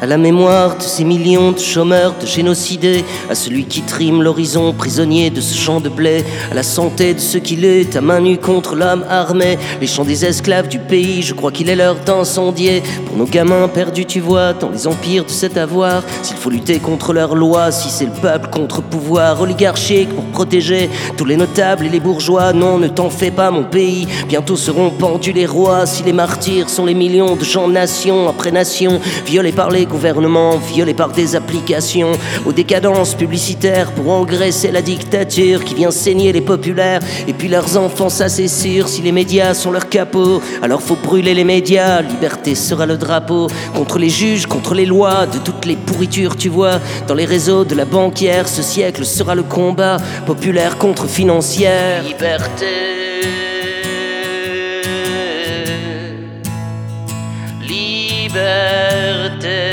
à la mémoire de ces millions de chômeurs, de génocidés, à celui qui trime l'horizon, prisonnier de ce champ de blé, à la santé de ceux qui luttent à main nue contre l'homme armé, les chants des esclaves du pays, je crois qu'il est l'heure d'incendier. Pour nos gamins perdus, tu vois, dans les empires de cet avoir, s'il faut lutter contre leurs lois, si c'est le peuple contre pouvoir oligarchique pour protéger tous les notables et les bourgeois, non, ne t'en fais pas mon pays, bientôt seront pendus les rois, si les martyrs sont les millions de gens, nation après nation, violés par les gouvernements, violés par des applications, aux décadences publicitaires pour engraisser la dictature qui vient saigner les populaires, et puis leurs enfants, ça c'est sûr, si les médias sont leurs capots, alors faut brûler les médias, liberté sera le drapeau, contre les juges, contre les lois, de toutes les pourritures tu vois, dans les réseaux de la banquière, ce siècle sera le combat, populaire contre financière. Liberté. Liberté.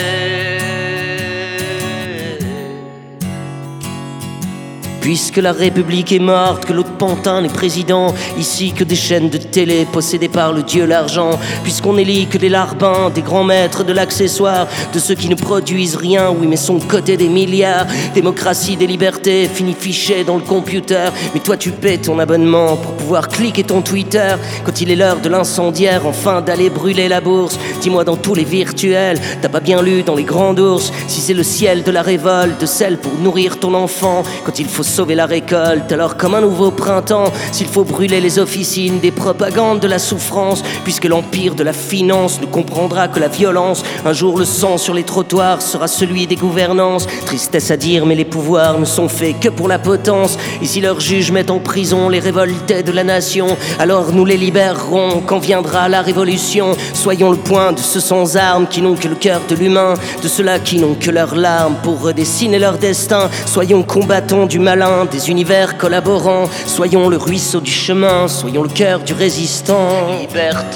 Puisque la République est morte, que l'autre pantin n'est président, ici que des chaînes de télé possédées par le dieu l'argent, puisqu'on élit que des larbins, des grands maîtres de l'accessoire, de ceux qui ne produisent rien, oui mais sont cotés des milliards, démocratie des libertés, fini fiché dans le computer, mais toi tu paies ton abonnement pour pouvoir cliquer ton Twitter, quand il est l'heure de l'incendiaire, enfin d'aller brûler la bourse, dis-moi dans tous les virtuels, t'as pas bien lu dans les grands ours, si c'est le ciel de la révolte, de celle pour nourrir ton enfant, quand il faut sauver la récolte, alors comme un nouveau printemps, s'il faut brûler les officines des propagandes de la souffrance, puisque l'empire de la finance ne comprendra que la violence, un jour le sang sur les trottoirs sera celui des gouvernances, tristesse à dire mais les pouvoirs ne sont faits que pour la potence, et si leurs juges mettent en prison les révoltés de la nation, alors nous les libérerons quand viendra la révolution, soyons le point de ceux sans armes qui n'ont que le cœur de l'humain, de ceux-là qui n'ont que leurs larmes pour redessiner leur destin, soyons combattants du malin, des univers collaborants, soyons le ruisseau du chemin, soyons le cœur du résistant. Liberté.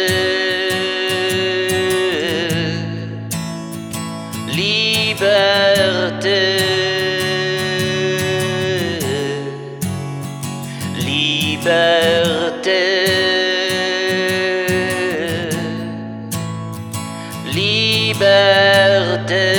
Liberté. Liberté. Liberté.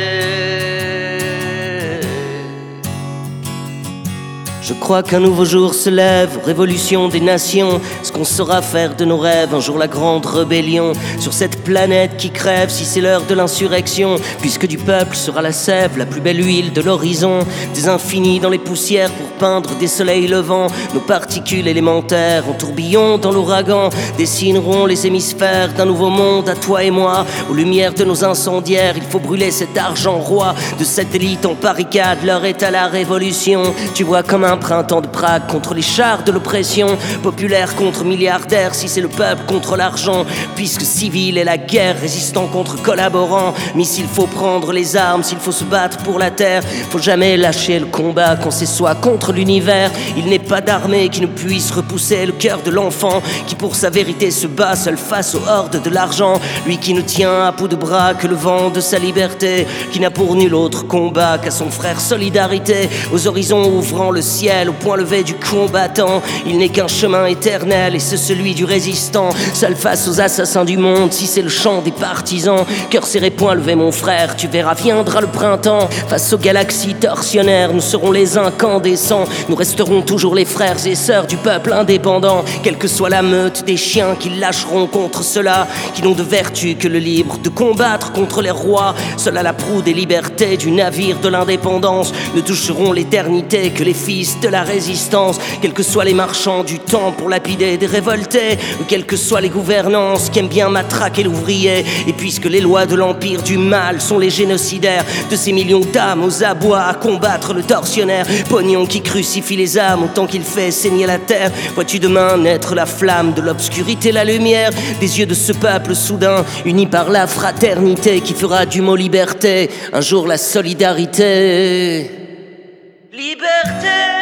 Je crois qu'un nouveau jour se lève, révolution des nations, ce qu'on saura faire de nos rêves, un jour la grande rébellion, sur cette planète qui crève, si c'est l'heure de l'insurrection, puisque du peuple sera la sève, la plus belle huile de l'horizon, des infinis dans les poussières pour peindre des soleils levants, nos particules élémentaires en tourbillon dans l'ouragan, dessineront les hémisphères d'un nouveau monde à toi et moi, aux lumières de nos incendiaires, il faut brûler cet argent roi, de satellite en barricade, l'heure est à la révolution, tu vois comme un printemps de Prague contre les chars de l'oppression, populaire contre milliardaire, si c'est le peuple contre l'argent, puisque civil est la guerre, résistant contre collaborant, mais s'il faut prendre les armes, s'il faut se battre pour la terre, faut jamais lâcher le combat quand c'est soi contre l'univers, il n'est pas d'armée qui ne puisse repousser le cœur de l'enfant, qui pour sa vérité se bat seul face aux hordes de l'argent, lui qui ne tient à bout de bras que le vent de sa liberté, qui n'a pour nul autre combat qu'à son frère solidarité, aux horizons ouvrant le ciel, au point levé du combattant, il n'est qu'un chemin éternel et c'est celui du résistant, seul face aux assassins du monde, si c'est le chant des partisans, cœur serré, point levé mon frère, tu verras viendra le printemps, face aux galaxies torsionnaires, nous serons les incandescents, nous resterons toujours les frères et sœurs du peuple indépendant, quelle que soit la meute des chiens qui lâcheront contre ceux-là, qui n'ont de vertu que le libre, de combattre contre les rois, seul à la proue des libertés du navire de l'indépendance, ne toucheront l'éternité que les fils de la résistance, quels que soient les marchands du temps pour lapider des révoltés, quelles que soient les gouvernances qui aiment bien matraquer l'ouvrier, et puisque les lois de l'empire du mal sont les génocidaires de ces millions d'âmes aux abois à combattre le tortionnaire, pognon qui crucifie les âmes autant qu'il fait saigner la terre, vois-tu demain naître la flamme de l'obscurité, la lumière des yeux de ce peuple soudain, uni par la fraternité qui fera du mot liberté un jour la solidarité. Liberté.